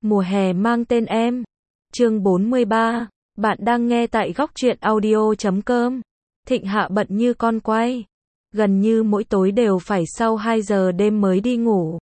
Mùa hè mang tên em. Chương 43. Bạn đang nghe tại góc truyện audio.com. Thịnh Hạ bận như con quay. Gần như mỗi tối đều phải sau 2 giờ đêm mới đi ngủ.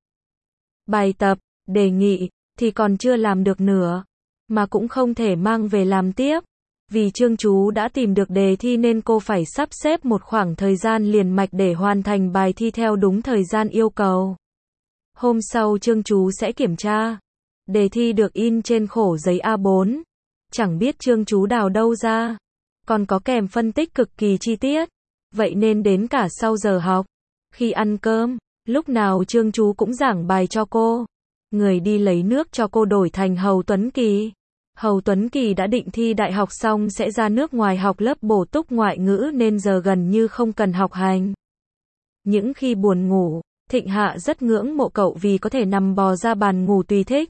Bài tập, đề nghị, thì còn chưa làm được nửa. Mà cũng không thể mang về làm tiếp. Vì Trương Chú đã tìm được đề thi nên cô phải sắp xếp một khoảng thời gian liền mạch để hoàn thành bài thi theo đúng thời gian yêu cầu. Hôm sau Trương Chú sẽ kiểm tra. Đề thi được in trên khổ giấy A4. Chẳng biết Trương Chú đào đâu ra. Còn có kèm phân tích cực kỳ chi tiết. Vậy nên đến cả sau giờ học, khi ăn cơm, lúc nào Trương Chú cũng giảng bài cho cô. Người đi lấy nước cho cô đổi thành Hầu Tuấn Kỳ. Hầu Tuấn Kỳ đã định thi đại học xong sẽ ra nước ngoài học lớp bổ túc ngoại ngữ nên giờ gần như không cần học hành. Những khi buồn ngủ, Thịnh Hạ rất ngưỡng mộ cậu vì có thể nằm bò ra bàn ngủ tùy thích.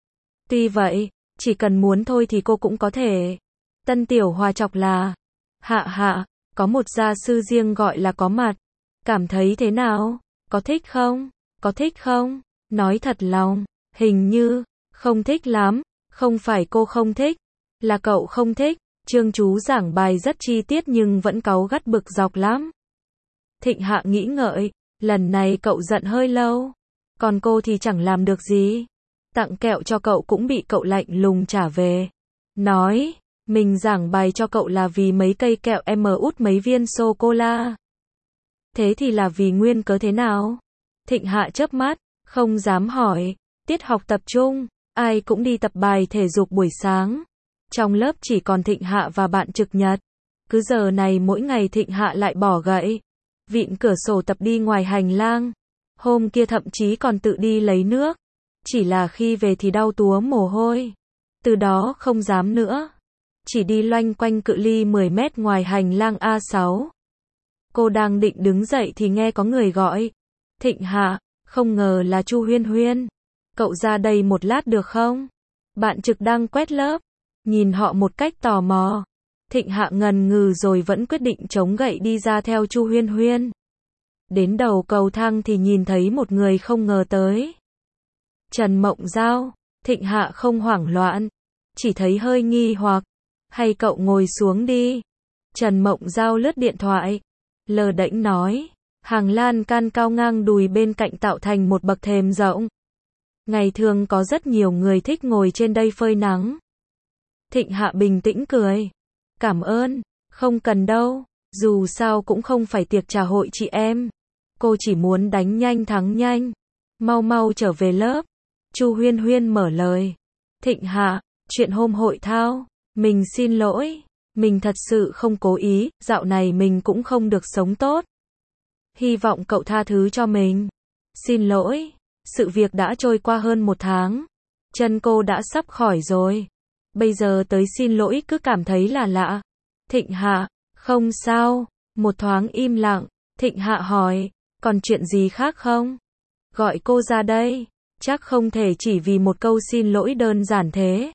Tuy vậy, chỉ cần muốn thôi thì cô cũng có thể. Tân Tiểu Hòa chọc là, Hạ, có một gia sư riêng gọi là có mặt. Cảm thấy thế nào? Có thích không? Có thích không? Nói thật lòng, hình như, không thích lắm. Không phải cô không thích, là cậu không thích. Trương Chú giảng bài rất chi tiết nhưng vẫn cáu gắt bực dọc lắm. Thịnh Hạ nghĩ ngợi, lần này cậu giận hơi lâu. Còn cô thì chẳng làm được gì. Tặng kẹo cho cậu cũng bị cậu lạnh lùng trả về. Nói, mình giảng bài cho cậu là vì mấy cây kẹo em út mấy viên sô-cô-la. Thế thì là vì nguyên cớ thế nào? Thịnh Hạ chớp mắt, không dám hỏi. Tiết học tập trung, ai cũng đi tập bài thể dục buổi sáng. Trong lớp chỉ còn Thịnh Hạ và bạn Trực Nhật. Cứ giờ này mỗi ngày Thịnh Hạ lại bỏ gậy, vịn cửa sổ tập đi ngoài hành lang. Hôm kia thậm chí còn tự đi lấy nước. Chỉ là khi về thì đau túa mồ hôi. Từ đó không dám nữa. Chỉ đi loanh quanh cự ly 10 mét ngoài hành lang A6. Cô đang định đứng dậy thì nghe có người gọi. Thịnh Hạ, không ngờ là Chu Huyên Huyên. Cậu ra đây một lát được không? Bạn Trực đang quét lớp. Nhìn họ một cách tò mò. Thịnh Hạ ngần ngừ rồi vẫn quyết định chống gậy đi ra theo Chu Huyên Huyên. Đến đầu cầu thang thì nhìn thấy một người không ngờ tới. Trần Mộng Giao. Thịnh Hạ không hoảng loạn. Chỉ thấy hơi nghi hoặc. Hay cậu ngồi xuống đi. Trần Mộng Giao lướt điện thoại. Lờ đễnh nói. Hàng lan can cao ngang đùi bên cạnh tạo thành một bậc thềm rộng. Ngày thường có rất nhiều người thích ngồi trên đây phơi nắng. Thịnh Hạ bình tĩnh cười. Cảm ơn, không cần đâu, dù sao cũng không phải tiệc trà hội chị em. Cô chỉ muốn đánh nhanh thắng nhanh. Mau mau trở về lớp. Chu Huyên Huyên mở lời. Thịnh Hạ, chuyện hôm hội thao, mình xin lỗi. Mình thật sự không cố ý, dạo này mình cũng không được sống tốt. Hy vọng cậu tha thứ cho mình. Xin lỗi. Sự việc đã trôi qua hơn 1 tháng. Chân cô đã sắp khỏi rồi. Bây giờ tới xin lỗi cứ cảm thấy là lạ. Thịnh Hạ, không sao. Một thoáng im lặng. Thịnh Hạ hỏi, còn chuyện gì khác không? Gọi cô ra đây. Chắc không thể chỉ vì một câu xin lỗi đơn giản thế.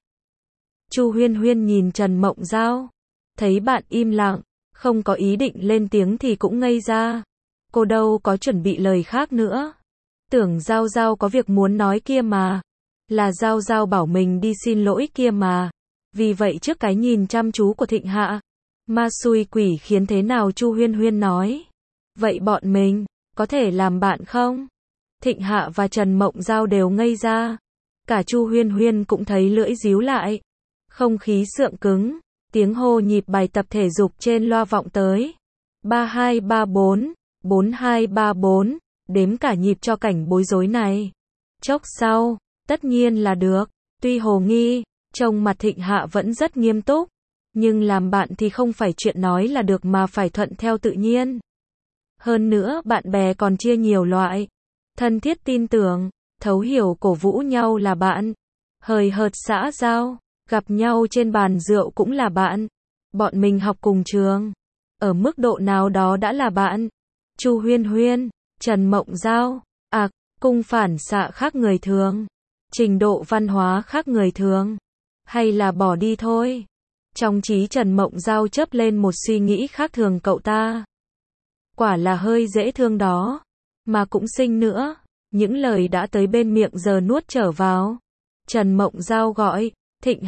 Chu Huyên Huyên nhìn Trần Mộng Giao. Thấy bạn im lặng, không có ý định lên tiếng thì cũng ngây ra. Cô đâu có chuẩn bị lời khác nữa. Tưởng Giao Giao có việc muốn nói kia mà. Là Giao Giao bảo mình đi xin lỗi kia mà. Vì vậy trước cái nhìn chăm chú của Thịnh Hạ, ma xui quỷ khiến thế nào Chu Huyên Huyên nói. Vậy bọn mình, có thể làm bạn không? Thịnh Hạ và Trần Mộng Giao đều ngây ra. Cả Chu Huyên Huyên cũng thấy lưỡi díu lại. Không khí sượng cứng. Tiếng hô nhịp bài tập thể dục trên loa vọng tới. 3234, 4234. Đếm cả nhịp cho cảnh bối rối này. Chốc sau, tất nhiên là được. Tuy hồ nghi, trông mặt Thịnh Hạ vẫn rất nghiêm túc. Nhưng làm bạn thì không phải chuyện nói là được mà phải thuận theo tự nhiên. Hơn nữa bạn bè còn chia nhiều loại. Thân thiết tin tưởng, thấu hiểu cổ vũ nhau là bạn. Hời hợt xã giao, gặp nhau trên bàn rượu cũng là bạn. Bọn mình học cùng trường. Ở mức độ nào đó đã là bạn. Chu Huyên Huyên, Trần Mộng Giao, cung phản xạ khác người thường. Trình độ văn hóa khác người thường. Hay là bỏ đi thôi. Trong trí Trần Mộng Giao chớp lên một suy nghĩ khác thường cậu ta. Quả là hơi dễ thương đó. Mà cũng xinh nữa. Những lời đã tới bên miệng giờ nuốt trở vào. Trần Mộng Giao gọi, Thịnh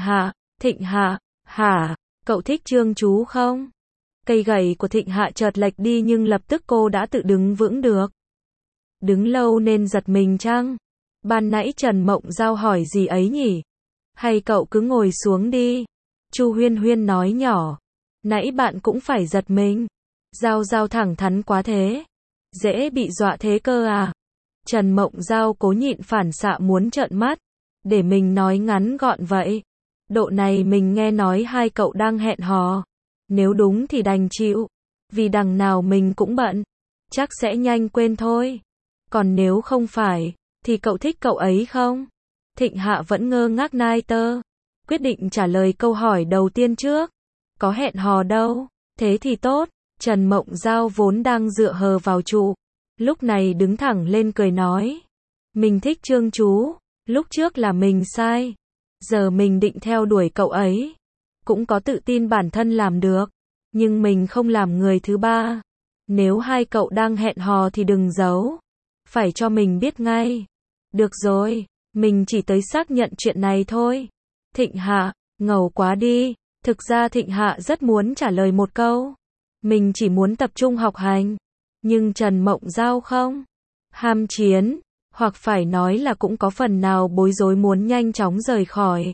Hạ, hả, cậu thích Trương chú không? Cây gậy của Thịnh Hạ chợt lệch đi nhưng lập tức cô đã tự đứng vững được. Đứng lâu nên giật mình chăng? Ban nãy Trần Mộng Giao hỏi gì ấy nhỉ? Hay cậu cứ ngồi xuống đi? Chu Huyên Huyên nói nhỏ. Nãy bạn cũng phải giật mình. Giao Giao thẳng thắn quá thế. Dễ bị dọa thế cơ à? Trần Mộng Giao cố nhịn phản xạ muốn trợn mắt. Để mình nói ngắn gọn vậy. Độ này mình nghe nói hai cậu đang hẹn hò. Nếu đúng thì đành chịu. Vì đằng nào mình cũng bận. Chắc sẽ nhanh quên thôi. Còn nếu không phải, thì cậu thích cậu ấy không? Thịnh Hạ vẫn ngơ ngác nai tơ. Quyết định trả lời câu hỏi đầu tiên trước. Có hẹn hò đâu. Thế thì tốt. Trần Mộng Giao vốn đang dựa hờ vào trụ. Lúc này đứng thẳng lên cười nói. Mình thích Trương chú. Lúc trước là mình sai. Giờ mình định theo đuổi cậu ấy. Cũng có tự tin bản thân làm được. Nhưng mình không làm người thứ ba. Nếu hai cậu đang hẹn hò thì đừng giấu. Phải cho mình biết ngay. Được rồi, mình chỉ tới xác nhận chuyện này thôi. Thịnh Hạ, ngầu quá đi. Thực ra Thịnh Hạ rất muốn trả lời một câu. Mình chỉ muốn tập trung học hành. Nhưng Trần Mộng Giao không. Ham chiến. Hoặc phải nói là cũng có phần nào bối rối muốn nhanh chóng rời khỏi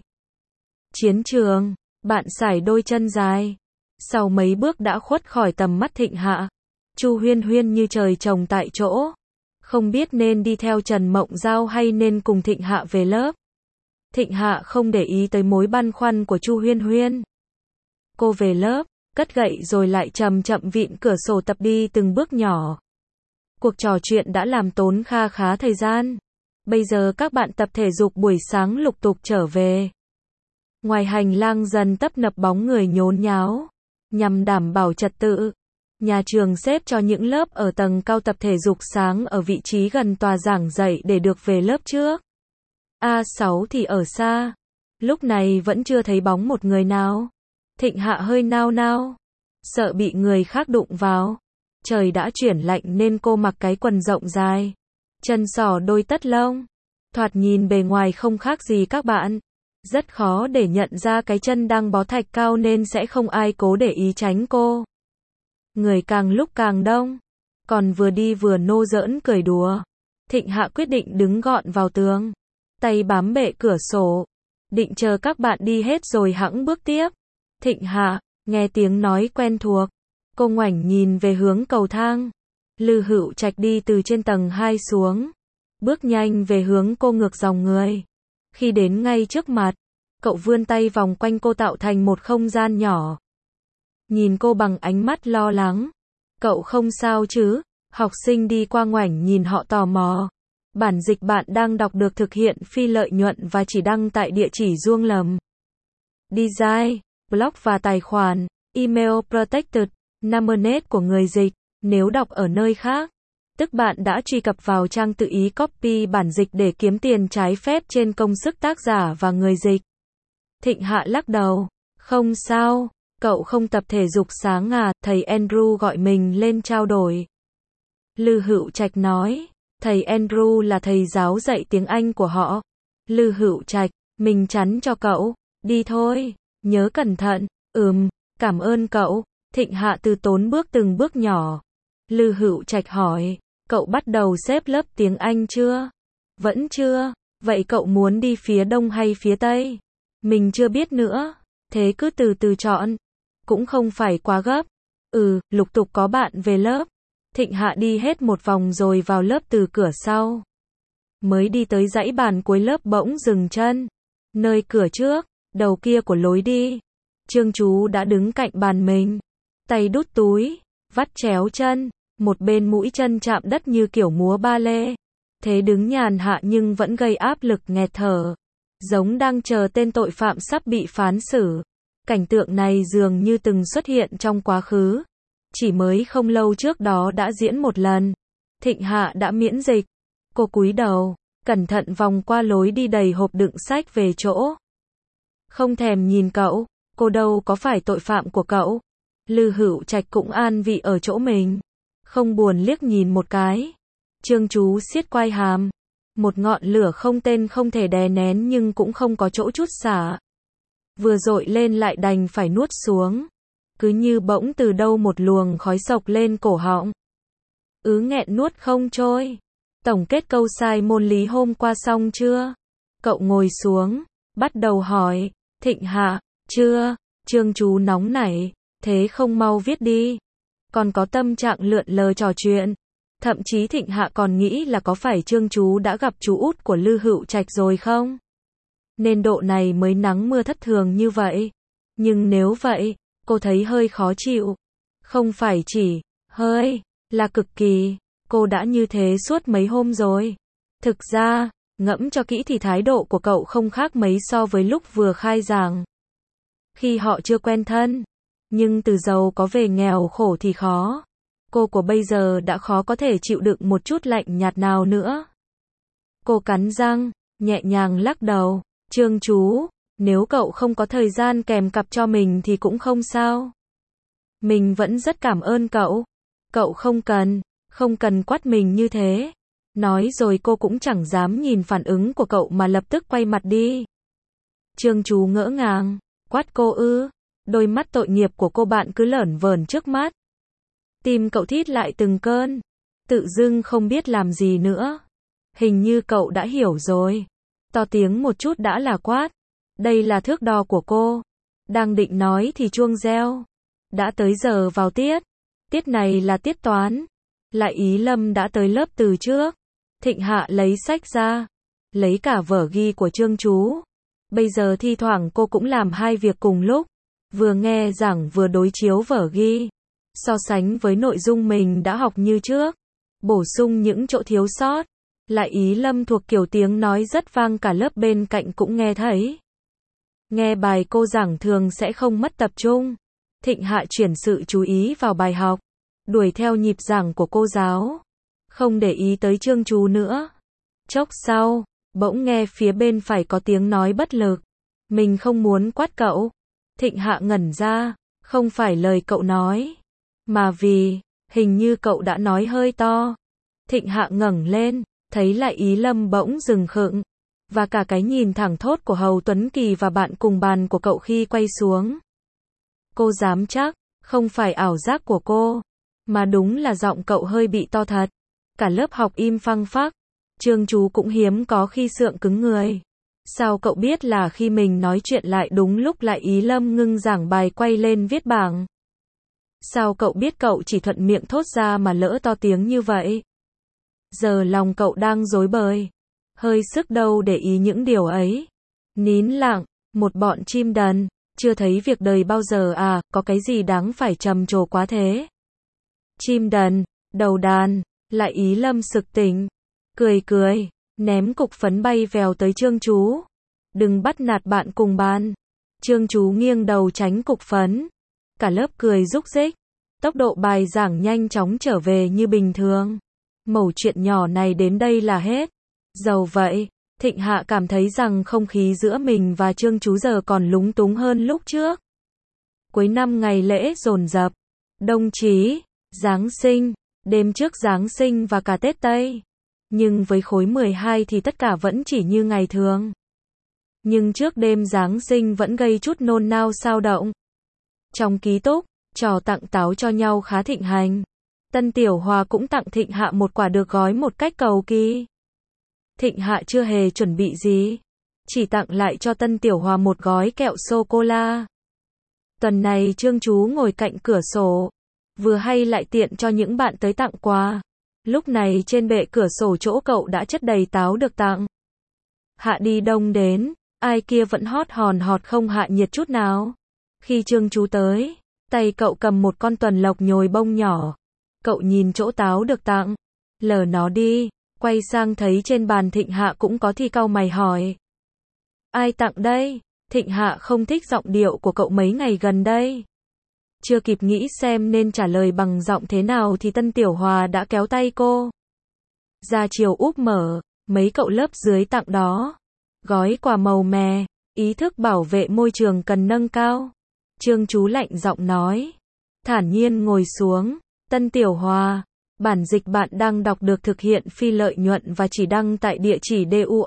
chiến trường. Bạn sải đôi chân dài. Sau mấy bước đã khuất khỏi tầm mắt Thịnh Hạ. Chu Huyên Huyên như trời trồng tại chỗ. Không biết nên đi theo Trần Mộng Giao hay nên cùng Thịnh Hạ về lớp. Thịnh Hạ không để ý tới mối băn khoăn của Chu Huyên Huyên. Cô về lớp, cất gậy rồi lại chậm chậm vịn cửa sổ tập đi từng bước nhỏ. Cuộc trò chuyện đã làm tốn kha khá thời gian. Bây giờ các bạn tập thể dục buổi sáng lục tục trở về. Ngoài hành lang dần tấp nập bóng người nhốn nháo. Nhằm đảm bảo trật tự, nhà trường xếp cho những lớp ở tầng cao tập thể dục sáng ở vị trí gần tòa giảng dạy để được về lớp trước. A6 thì ở xa. Lúc này vẫn chưa thấy bóng một người nào. Thịnh Hạ hơi nao nao. Sợ bị người khác đụng vào. Trời đã chuyển lạnh nên cô mặc cái quần rộng dài. Chân sỏ đôi tất lông. Thoạt nhìn bề ngoài không khác gì các bạn. Rất khó để nhận ra cái chân đang bó thạch cao nên sẽ không ai cố để ý tránh cô. Người càng lúc càng đông. Còn vừa đi vừa nô giỡn cười đùa. Thịnh Hạ quyết định đứng gọn vào tường. Tay bám bệ cửa sổ. Định chờ các bạn đi hết rồi hẵng bước tiếp. Thịnh Hạ, nghe tiếng nói quen thuộc. Cô ngoảnh nhìn về hướng cầu thang. Lư Hữu Trạch đi từ trên tầng 2 xuống. Bước nhanh về hướng cô ngược dòng người. Khi đến ngay trước mặt, cậu vươn tay vòng quanh cô tạo thành một không gian nhỏ. Nhìn cô bằng ánh mắt lo lắng. Cậu không sao chứ? Học sinh đi qua ngoảnh nhìn họ tò mò. Bản dịch bạn đang đọc được thực hiện phi lợi nhuận và chỉ đăng tại địa chỉ Duong Lầm. Design, blog và tài khoản, email protected, Numbername của người dịch. Nếu đọc ở nơi khác, tức bạn đã truy cập vào trang tự ý copy bản dịch để kiếm tiền trái phép trên công sức tác giả và người dịch. Thịnh Hạ lắc đầu. Không sao, cậu không tập thể dục sáng à, thầy Andrew gọi mình lên trao đổi. Lư Hữu Trạch nói. Thầy Andrew là thầy giáo dạy tiếng Anh của họ. Lư Hữu Trạch, mình chắn cho cậu. Đi thôi, nhớ cẩn thận. Cảm ơn cậu. Thịnh Hạ từ tốn bước từng bước nhỏ. Lư Hữu Trạch hỏi. Cậu bắt đầu xếp lớp tiếng Anh chưa? Vẫn chưa. Vậy cậu muốn đi phía đông hay phía tây? Mình chưa biết nữa. Thế cứ từ từ chọn. Cũng không phải quá gấp. Lục tục có bạn về lớp. Thịnh Hạ đi hết một vòng rồi vào lớp từ cửa sau. Mới đi tới dãy bàn cuối lớp bỗng dừng chân. Nơi cửa trước, đầu kia của lối đi. Trương chú đã đứng cạnh bàn mình. Tay đút túi, vắt chéo chân. Một bên mũi chân chạm đất như kiểu múa ba lê. Thế đứng nhàn hạ nhưng vẫn gây áp lực nghẹt thở. Giống đang chờ tên tội phạm sắp bị phán xử. Cảnh tượng này dường như từng xuất hiện trong quá khứ. Chỉ mới không lâu trước đó đã diễn một lần. Thịnh Hạ đã miễn dịch. Cô cúi đầu, cẩn thận vòng qua lối đi đầy hộp đựng sách về chỗ. Không thèm nhìn cậu, cô đâu có phải tội phạm của cậu. Lư Hữu Trạch cũng an vị ở chỗ mình. Không buồn liếc nhìn một cái. Trương chú siết quai hàm. Một ngọn lửa không tên không thể đè nén nhưng cũng không có chỗ trút xả. Vừa dội lên lại đành phải nuốt xuống. Cứ như bỗng từ đâu một luồng khói sộc lên cổ họng. Nghẹn nuốt không trôi. Tổng kết câu sai môn lý hôm qua xong chưa? Cậu ngồi xuống, bắt đầu hỏi. Thịnh Hạ, chưa. Trương Chú nóng nảy, thế không mau viết đi. Còn có tâm trạng lượn lờ trò chuyện. Thậm chí Thịnh Hạ còn nghĩ là có phải Trương Chú đã gặp chú út của Lư Hữu Trạch rồi không? Nên độ này mới nắng mưa thất thường như vậy. Nhưng nếu vậy, cô thấy hơi khó chịu. Không phải chỉ hơi, là cực kỳ. Cô đã như thế suốt mấy hôm rồi. Thực ra, ngẫm cho kỹ thì thái độ của cậu không khác mấy so với lúc vừa khai giảng. Khi họ chưa quen thân. Nhưng từ giàu có về nghèo khổ thì khó. Cô của bây giờ đã khó có thể chịu đựng một chút lạnh nhạt nào nữa. Cô cắn răng, nhẹ nhàng lắc đầu. Trương Chú, nếu cậu không có thời gian kèm cặp cho mình thì cũng không sao. Mình vẫn rất cảm ơn cậu. Cậu không cần quát mình như thế. Nói rồi cô cũng chẳng dám nhìn phản ứng của cậu mà lập tức quay mặt đi. Trương Chú ngỡ ngàng, quát cô ư? Đôi mắt tội nghiệp của cô bạn cứ lởn vởn trước mắt. Tim cậu thít lại từng cơn. Tự dưng không biết làm gì nữa. Hình như cậu đã hiểu rồi. To tiếng một chút đã là quát. Đây là thước đo của cô. Đang định nói thì chuông reo. Đã tới giờ vào tiết. Tiết này là tiết toán. Lại Ý Lâm đã tới lớp từ trước. Thịnh Hạ lấy sách ra. Lấy cả vở ghi của Trương Chú. Bây giờ thi thoảng cô cũng làm hai việc cùng lúc. Vừa nghe giảng vừa đối chiếu vở ghi. So sánh với nội dung mình đã học như trước. Bổ sung những chỗ thiếu sót. Lại Ý Lâm thuộc kiểu tiếng nói rất vang cả lớp bên cạnh cũng nghe thấy. Nghe bài cô giảng thường sẽ không mất tập trung. Thịnh Hạ chuyển sự chú ý vào bài học. Đuổi theo nhịp giảng của cô giáo. Không để ý tới Trương Chú nữa. Chốc sau, bỗng nghe phía bên phải có tiếng nói bất lực. Mình không muốn quát cậu. Thịnh Hạ ngẩn ra. Không phải lời cậu nói. Mà vì, hình như cậu đã nói hơi to. Thịnh Hạ ngẩng lên. Thấy Lại Ý Lâm bỗng dừng khựng. Và cả cái nhìn thẳng thốt của Hầu Tuấn Kỳ và bạn cùng bàn của cậu khi quay xuống. Cô dám chắc, không phải ảo giác của cô. Mà đúng là giọng cậu hơi bị to thật. Cả lớp học im phăng phắc. Trương Chú cũng hiếm có khi sượng cứng người. Sao cậu biết là khi mình nói chuyện lại đúng lúc Lại Ý Lâm ngưng giảng bài quay lên viết bảng? Sao cậu biết cậu chỉ thuận miệng thốt ra mà lỡ to tiếng như vậy? Giờ lòng cậu đang rối bời. Hơi sức đâu để ý những điều ấy. Nín lặng, một bọn chim đần. Chưa thấy việc đời bao giờ à, có cái gì đáng phải trầm trồ quá thế? Chim đần, đầu đàn, Lại Ý Lâm sực tỉnh. Cười, ném cục phấn bay vèo tới Trương Chú. Đừng bắt nạt bạn cùng bàn. Trương Chú nghiêng đầu tránh cục phấn. Cả lớp cười rúc rích. Tốc độ bài giảng nhanh chóng trở về như bình thường. Mẩu chuyện nhỏ này đến đây là hết. Dầu vậy, Thịnh Hạ cảm thấy rằng không khí giữa mình và Trương Chú giờ còn lúng túng hơn lúc trước. Cuối năm ngày lễ dồn dập, Đông Chí, Giáng sinh, đêm trước Giáng sinh và cả Tết Tây. Nhưng với khối 12 thì tất cả vẫn chỉ như ngày thường. Nhưng trước đêm Giáng sinh vẫn gây chút nôn nao xao động. Trong ký túc, trò tặng táo cho nhau khá thịnh hành. Tân Tiểu Hòa cũng tặng Thịnh Hạ một quả được gói một cách cầu kỳ. Thịnh Hạ chưa hề chuẩn bị gì. Chỉ tặng lại cho Tân Tiểu Hòa một gói kẹo sô-cô-la. Tuần này Trương Chú ngồi cạnh cửa sổ. Vừa hay lại tiện cho những bạn tới tặng quà. Lúc này trên bệ cửa sổ chỗ cậu đã chất đầy táo được tặng. Hạ đi đông đến, ai kia vẫn hót hòn họt không hạ nhiệt chút nào. Khi Trương Chú tới, tay cậu cầm một con tuần lộc nhồi bông nhỏ. Cậu nhìn chỗ táo được tặng. Lờ nó đi, quay sang thấy trên bàn Thịnh Hạ cũng có thì cau mày hỏi. Ai tặng đây? Thịnh Hạ không thích giọng điệu của cậu mấy ngày gần đây. Chưa kịp nghĩ xem nên trả lời bằng giọng thế nào thì Tân Tiểu Hòa đã kéo tay cô. Ra chiều úp mở, mấy cậu lớp dưới tặng đó. Gói quà màu mè, ý thức bảo vệ môi trường cần nâng cao. Trương Chú lạnh giọng nói. Thản nhiên ngồi xuống. Tân Tiểu Hòa, Bản dịch bạn đang đọc được thực hiện phi lợi nhuận và chỉ đăng tại địa chỉ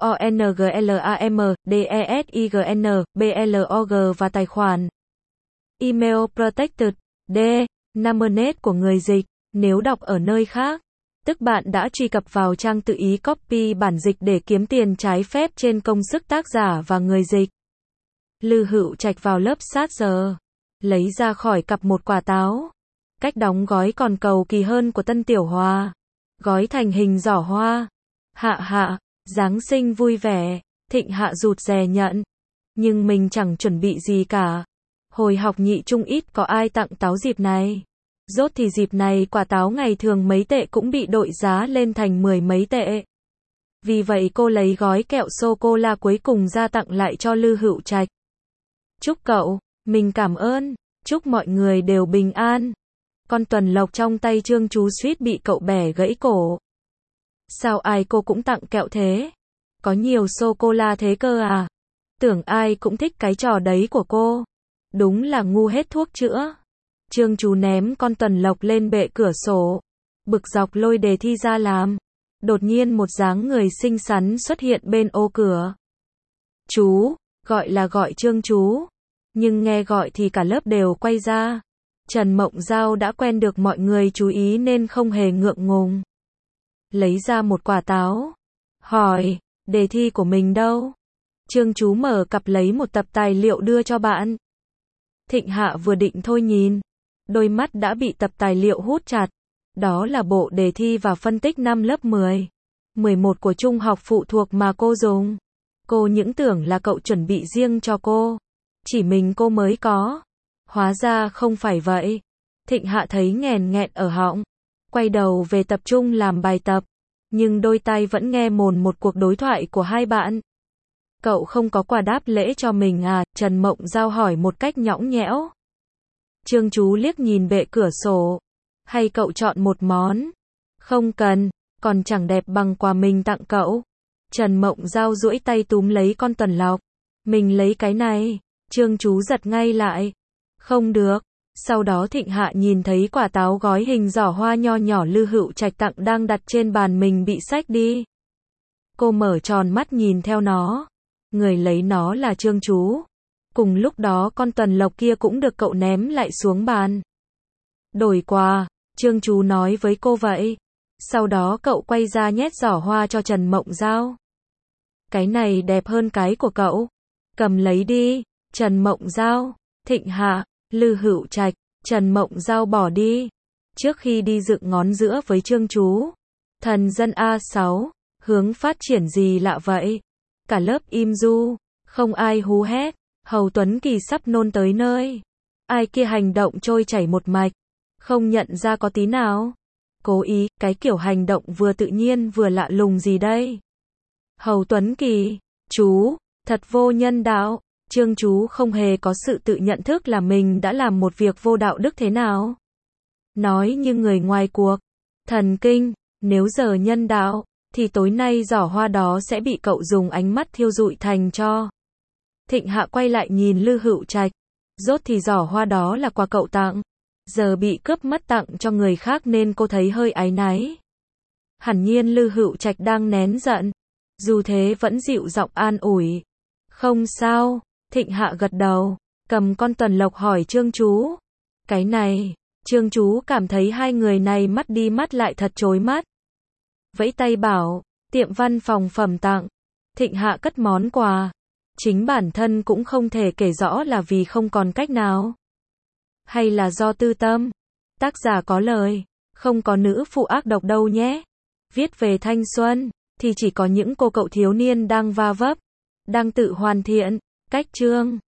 DUONGLAM, và tài khoản email protected D. Numbername của người dịch. Nếu đọc ở nơi khác, tức bạn đã truy cập vào trang tự ý copy bản dịch để kiếm tiền trái phép trên công sức tác giả và người dịch. Lư Hữu Trạch vào lớp sát giờ, lấy ra khỏi cặp một quả táo. Cách đóng gói còn cầu kỳ hơn của Tân Tiểu Hòa. Gói thành hình giỏ hoa. Hạ, Giáng sinh vui vẻ. Thịnh Hạ rụt rè nhận. Nhưng mình chẳng chuẩn bị gì cả. Hồi học nhị trung ít có ai tặng táo dịp này. Rốt thì dịp này quả táo ngày thường mấy tệ cũng bị đội giá lên thành 10 mấy tệ. Vì vậy cô lấy gói kẹo sô-cô-la cuối cùng ra tặng lại cho Lư Hữu Trạch. Chúc cậu, mình cảm ơn, chúc mọi người đều bình an. Con tuần lộc trong tay Trương Chú suýt bị cậu bẻ gãy cổ. Sao ai cô cũng tặng kẹo thế? Có nhiều sô-cô-la thế cơ à? Tưởng ai cũng thích cái trò đấy của cô. Đúng là ngu hết thuốc chữa. Trương Chú ném con tuần lộc lên bệ cửa sổ. Bực dọc lôi đề thi ra làm. Đột nhiên một dáng người xinh xắn xuất hiện bên ô cửa. Chú, gọi là gọi Trương Chú. Nhưng nghe gọi thì cả lớp đều quay ra. Trần Mộng Giao đã quen được mọi người chú ý nên không hề ngượng ngùng. Lấy ra một quả táo. Hỏi, đề thi của mình đâu? Trương Chú mở cặp lấy một tập tài liệu đưa cho bạn. Thịnh Hạ vừa định thôi nhìn. Đôi mắt đã bị tập tài liệu hút chặt. Đó là bộ đề thi và phân tích năm lớp 10, 11 của trung học phụ thuộc mà cô dùng. Cô những tưởng là cậu chuẩn bị riêng cho cô. Chỉ mình cô mới có. Hóa ra không phải vậy. Thịnh Hạ thấy nghẹn nghẹn ở họng. Quay đầu về tập trung làm bài tập. Nhưng đôi tai vẫn nghe mồn một cuộc đối thoại của hai bạn. Cậu không có quà đáp lễ cho mình à? Trần Mộng Giao hỏi một cách nhõng nhẽo. Trương Chú liếc nhìn bệ cửa sổ. Hay cậu chọn một món? Không cần, còn chẳng đẹp bằng quà mình tặng cậu. Trần Mộng Giao duỗi tay túm lấy con tuần lộc. Mình lấy cái này. Trương Chú giật ngay lại. Không được. Sau đó Thịnh Hạ nhìn thấy quả táo gói hình giỏ hoa nho nhỏ Lư Hữu Trạch tặng đang đặt trên bàn mình bị xách đi. Cô mở tròn mắt nhìn theo nó. Người lấy nó là Trương Chú. Cùng lúc đó con tuần lộc kia cũng được cậu ném lại xuống bàn. Đổi quà, Trương Chú nói với cô vậy. Sau đó cậu quay ra nhét giỏ hoa cho Trần Mộng Giao. Cái này đẹp hơn cái của cậu. Cầm lấy đi. Trần Mộng Giao, Thịnh Hạ, Lư Hữu Trạch, Trần Mộng Giao bỏ đi. Trước khi đi dựng ngón giữa với Trương Chú. Thần dân A6, hướng phát triển gì lạ vậy? Cả lớp im du, không ai hú hét. Hầu Tuấn Kỳ sắp nôn tới nơi. Ai kia hành động trôi chảy một mạch. Không nhận ra có tí nào. Cố ý, cái kiểu hành động vừa tự nhiên vừa lạ lùng gì đây? Hầu Tuấn Kỳ, chú, thật vô nhân đạo. Trương Chú không hề có sự tự nhận thức là mình đã làm một việc vô đạo đức thế nào. Nói như người ngoài cuộc. Thần kinh, nếu giờ nhân đạo, thì tối nay giỏ hoa đó sẽ bị cậu dùng ánh mắt thiêu rụi thành tro. Thịnh Hạ quay lại nhìn Lư Hữu Trạch. Rốt thì giỏ hoa đó là quà cậu tặng. Giờ bị cướp mất tặng cho người khác nên cô thấy hơi áy náy. Hẳn nhiên Lư Hữu Trạch đang nén giận. Dù thế vẫn dịu giọng an ủi. Không sao. Thịnh Hạ gật đầu. Cầm con tuần lộc hỏi Trương Chú. Cái này. Trương Chú cảm thấy hai người này mắt đi mắt lại thật chói mắt. Vẫy tay bảo. Tiệm văn phòng phẩm tặng. Thịnh Hạ cất món quà. Chính bản thân cũng không thể kể rõ là vì không còn cách nào. Hay là do tư tâm. Tác giả có lời. Không có nữ phụ ác độc đâu nhé. Viết về thanh xuân. Thì chỉ có những cô cậu thiếu niên đang va vấp. Đang tự hoàn thiện. Cách chương.